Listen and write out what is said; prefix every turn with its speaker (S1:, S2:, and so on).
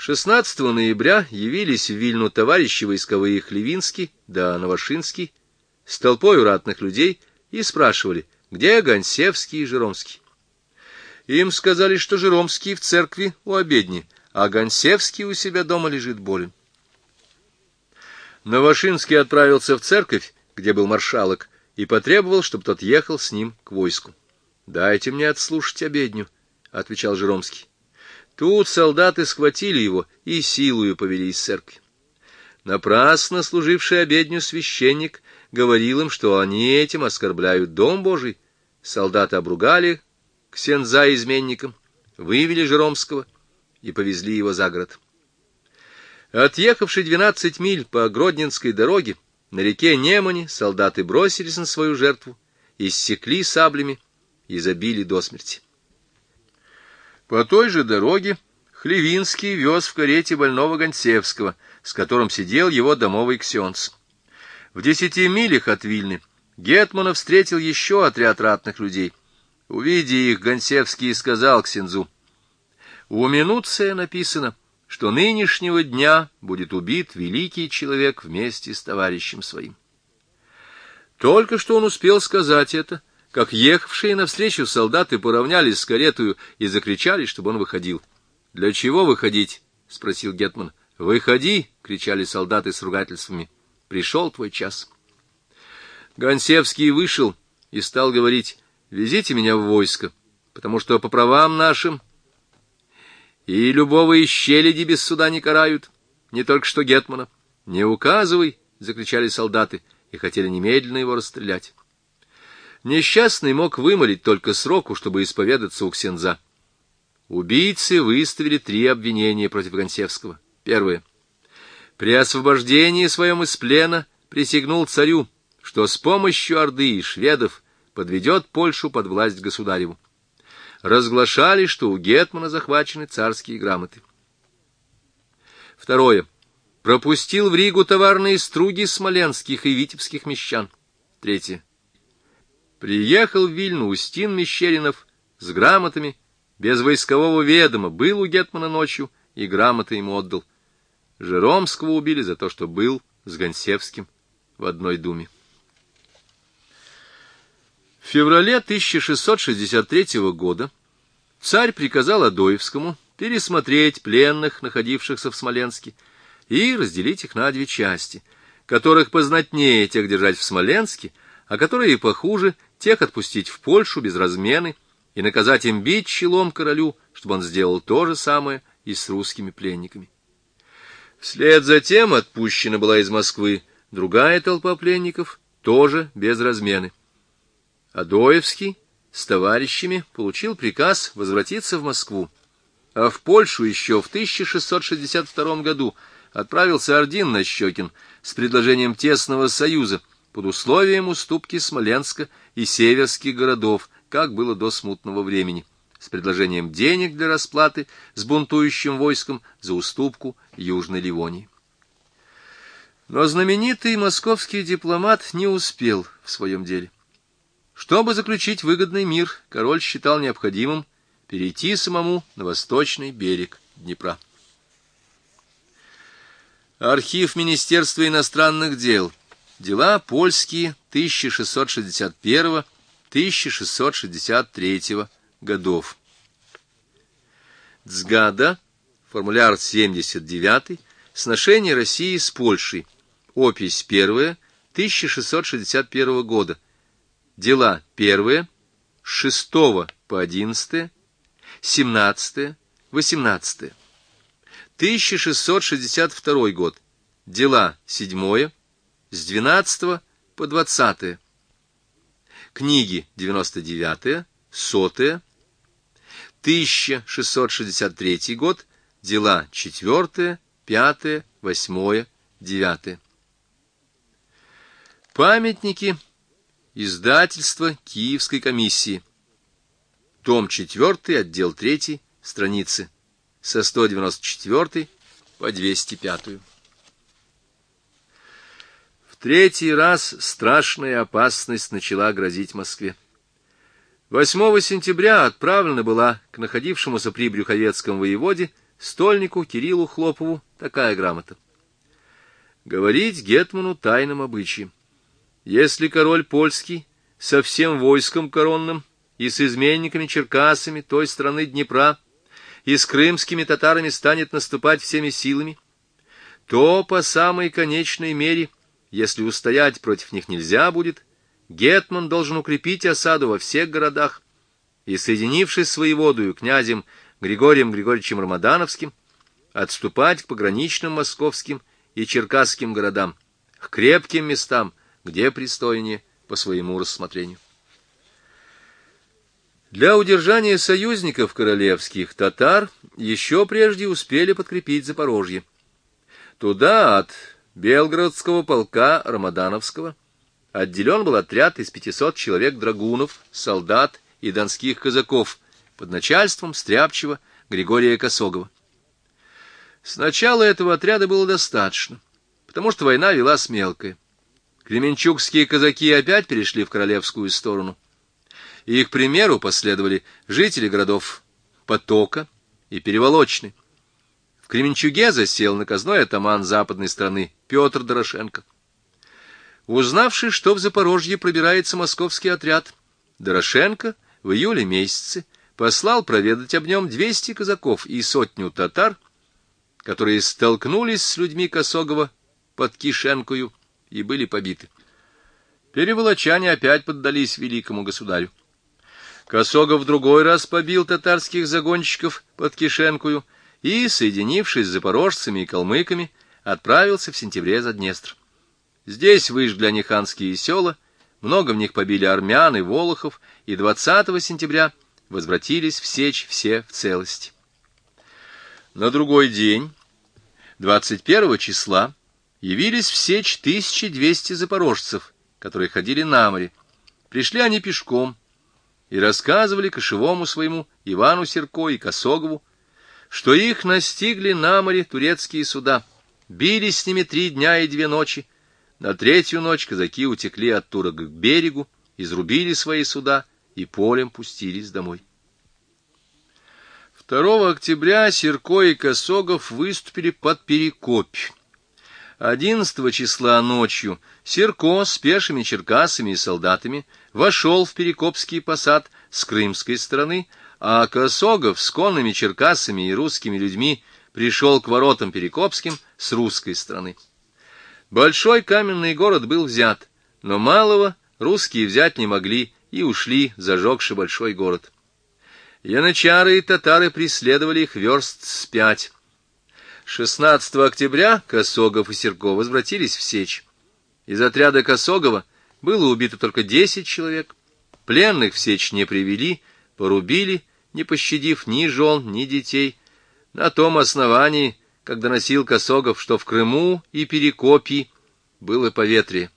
S1: 16 ноября явились в Вильну товарищи войсковые Хлевинский да Новошинский с толпой ратных людей и спрашивали, где Гонсевский и Жиромский. Им сказали, что Жиромский в церкви у обедни, а Гонсевский у себя дома лежит болен. Новошинский отправился в церковь, где был маршалок, и потребовал, чтобы тот ехал с ним к войску. — Дайте мне отслушать обедню, — отвечал Жиромский. Тут солдаты схватили его и силою повели из церкви. Напрасно служивший обедню священник говорил им, что они этим оскорбляют дом Божий. Солдаты обругали ксенза изменником, вывели Жиромского и повезли его за город. Отъехавши 12 миль по Гродненской дороге, на реке Немане солдаты бросились на свою жертву, иссекли саблями и забили до смерти. По той же дороге Хлевинский вез в карете больного Гонсевского, с которым сидел его домовый ксенц. В 10 милях от Вильны гетмана встретил еще отряд ратных людей. Увидя их, Гонсевский сказал ксензу: «У Минуция написано, что нынешнего дня будет убит великий человек вместе с товарищем своим». Только что он успел сказать это, как ехавшие навстречу солдаты поравнялись с каретою и закричали, чтобы он выходил. — Для чего выходить? — спросил гетман. — Выходи! — кричали солдаты с ругательствами. — Пришел твой час. Гонсевский вышел и стал говорить: «Везите меня в войско, потому что по правам нашим и любого из челяди без суда не карают, не только что гетмана». «Не указывай!» — закричали солдаты и хотели немедленно его расстрелять. Несчастный мог вымолить только сроку, чтобы исповедаться у ксенза. Убийцы выставили 3 обвинения против Гонсевского. Первое. При освобождении своем из плена присягнул царю, что с помощью Орды и шведов подведет Польшу под власть государеву. Разглашали, что у гетмана захвачены царские грамоты. Второе. Пропустил в Ригу товарные струги смоленских и витебских мещан. Третье. Приехал в Вильну Устин Мещеринов с грамотами, без войскового ведома, был у гетмана ночью и грамоты ему отдал. Жиромского убили за то, что был с Гонсевским в одной думе. В феврале 1663 года царь приказал Адоевскому пересмотреть пленных, находившихся в Смоленске, и разделить их на 2 части, которых познатнее тех держать в Смоленске, а которые похуже тех отпустить в Польшу без размены и наказать им бить челом королю, чтобы он сделал то же самое и с русскими пленниками. Вслед за тем отпущена была из Москвы другая толпа пленников, тоже без размены. Адоевский с товарищами получил приказ возвратиться в Москву, а в Польшу еще в 1662 году отправился Ордин Нащекин с предложением тесного союза под условием уступки Смоленска и северских городов, как было до смутного времени, с предложением денег для расплаты с бунтующим войском за уступку Южной Ливонии. Но знаменитый московский дипломат не успел в своем деле. Чтобы заключить выгодный мир, король считал необходимым перейти самому на восточный берег Днепра. Архив Министерства иностранных дел. Дела польские 1661-1663 годов. Цгада, формуляр 79, сношение России с Польшей, опись 1, 1661 года. Дела 1, с 6 по 11, 17, 18. 1662 год. Дела 7, с 12 по 20. Книги 99, 100. 1663 год. Дела 4, 5, 8, 9. Памятники. Издательство Киевской комиссии. Том 4, отдел 3, страницы со 194 по 205. В 3-й раз страшная опасность начала грозить Москве. 8 сентября отправлена была к находившемуся при Брюховецком воеводе стольнику Кириллу Хлопову такая грамота. Говорить гетману тайным обычаем. Если король польский со всем войском коронным и с изменниками-черкасами той стороны Днепра и с крымскими татарами станет наступать всеми силами, то по самой конечной мере, если устоять против них нельзя будет, гетман должен укрепить осаду во всех городах и, соединившись с воеводою князем Григорием Григорьевичем Рамадановским, отступать к пограничным московским и черкасским городам, к крепким местам, где пристойнее по своему рассмотрению. Для удержания союзников королевских татар еще прежде успели подкрепить Запорожье. Туда от Белгородского полка Рамадановского отделен был отряд из 500 человек драгунов, солдат и донских казаков под начальством стряпчего Григория Косогова. Сначала этого отряда было достаточно, потому что война велась мелкая. Кременчугские казаки опять перешли в королевскую сторону. И их примеру последовали жители городов Потока и Переволочны. В Кременчуге засел наказной атаман западной страны Петр Дорошенко. Узнавши, что в Запорожье пробирается московский отряд, Дорошенко в июле месяце послал проведать об нем 200 казаков и 100 татар, которые столкнулись с людьми Косогова под Кишенкою и были побиты. Переволочане опять поддались великому государю. Косогов в другой раз побил татарских загонщиков под Кишенкою и, соединившись с запорожцами и калмыками, отправился в сентябре за Днестр. Здесь выжгли они ханские села, много в них побили армян и волохов, и 20 сентября возвратились в Сечь все в целости. На другой день, 21 числа, явились в Сечь 1200 запорожцев, которые ходили на море. Пришли они пешком и рассказывали кошевому своему Ивану Серко и Косогову, что их настигли на море турецкие суда, били с ними 3 дня и 2 ночи. На 3-ю ночь казаки утекли от турок к берегу, изрубили свои суда и полем пустились домой. 2 октября Серко и Косогов выступили под Перекопь. 11 числа ночью Серко с пешими черкасами и солдатами вошел в Перекопский посад с крымской стороны, а Косогов с конными черкасами и русскими людьми пришел к воротам Перекопским с русской стороны. Большой каменный город был взят, но малого русские взять не могли и ушли, зажегши большой город. Янычары и татары преследовали их верст с 5. 16 октября Косогов и Серко возвратились в Сечь. Из отряда Косогова было убито только 10 человек. Пленных в Сечь не привели, порубили, не пощадив ни жен, ни детей. На том основании, как доносил Косогов, что в Крыму и Перекопье было поветрие.